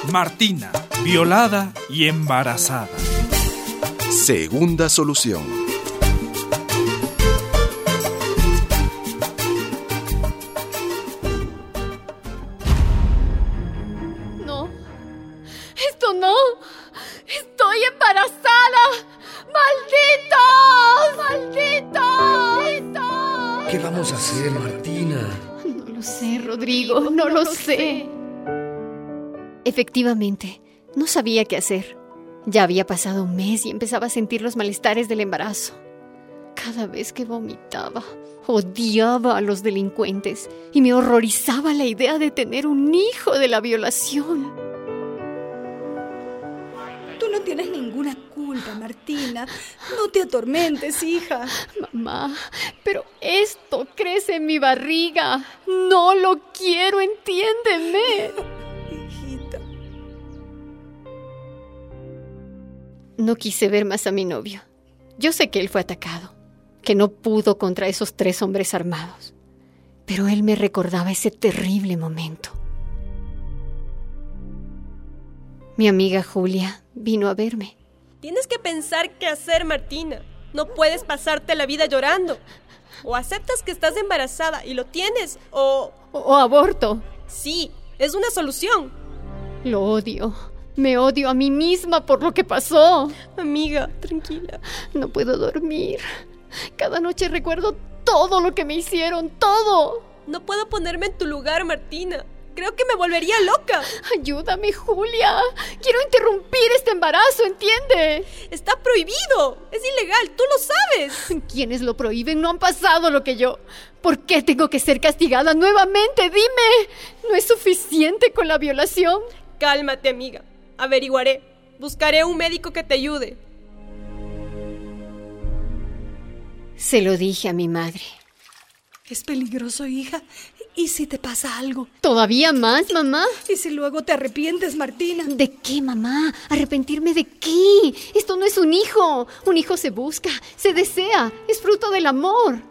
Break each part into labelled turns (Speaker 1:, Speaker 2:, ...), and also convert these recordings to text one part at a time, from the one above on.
Speaker 1: Martina, violada y embarazada.
Speaker 2: Segunda solución.
Speaker 3: No, esto no. Estoy embarazada. ¡Malditos! ¡Malditos!
Speaker 4: ¿Qué vamos a hacer, Martina?
Speaker 3: No lo sé, Rodrigo, no lo sé. Efectivamente, no sabía qué hacer. Ya había pasado un mes y empezaba a sentir los malestares del embarazo. Cada vez que vomitaba, odiaba a los delincuentes y me horrorizaba la idea de tener un hijo de la violación.
Speaker 5: Tú no tienes ninguna culpa, Martina. No te atormentes, hija.
Speaker 3: Mamá, pero esto crece en mi barriga. No lo quiero, entiéndeme.
Speaker 5: Hijita.
Speaker 3: No quise ver más a mi novio. Yo sé que él fue atacado, que no pudo contra esos 3 hombres armados. Pero él me recordaba ese terrible momento. Mi amiga Julia vino a verme.
Speaker 6: Tienes que pensar qué hacer, Martina. No puedes pasarte la vida llorando. O aceptas que estás embarazada y lo tienes, o
Speaker 3: aborto.
Speaker 6: Sí, es una solución.
Speaker 3: Lo odio. Me odio a mí misma por lo que pasó.
Speaker 6: Amiga, tranquila.
Speaker 3: No puedo dormir. Cada noche recuerdo todo lo que me hicieron, todo.
Speaker 6: No puedo ponerme en tu lugar, Martina. Creo que me volvería loca.
Speaker 3: Ayúdame, Julia. Quiero interrumpir este embarazo, ¿entiende?
Speaker 6: Está prohibido. Es ilegal, tú lo sabes.
Speaker 3: ¿Quiénes lo prohíben? No han pasado lo que yo. ¿Por qué tengo que ser castigada nuevamente? Dime. ¿No es suficiente con la violación?
Speaker 6: Cálmate, amiga. Averiguaré. Buscaré un médico que te ayude.
Speaker 3: Se lo dije a mi madre.
Speaker 5: Es peligroso, hija. ¿Y si te pasa algo?
Speaker 3: ¿Todavía más, mamá?
Speaker 5: ¿Y si luego te arrepientes, Martina?
Speaker 3: ¿De qué, mamá? ¿Arrepentirme de qué? Esto no es un hijo. Un hijo se busca, se desea. Es fruto del amor.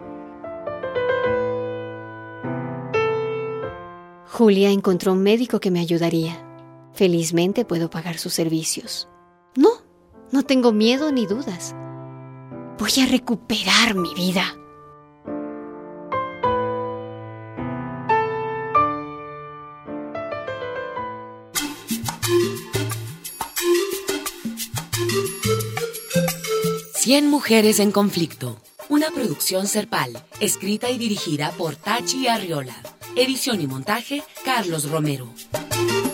Speaker 3: Julia encontró un médico que me ayudaría. Felizmente puedo pagar sus servicios. No tengo miedo ni dudas. Voy a recuperar mi vida.
Speaker 7: Cien mujeres en conflicto. Una producción Serpal, escrita y dirigida por Tachi Arriola. Edición y montaje, Carlos Romero.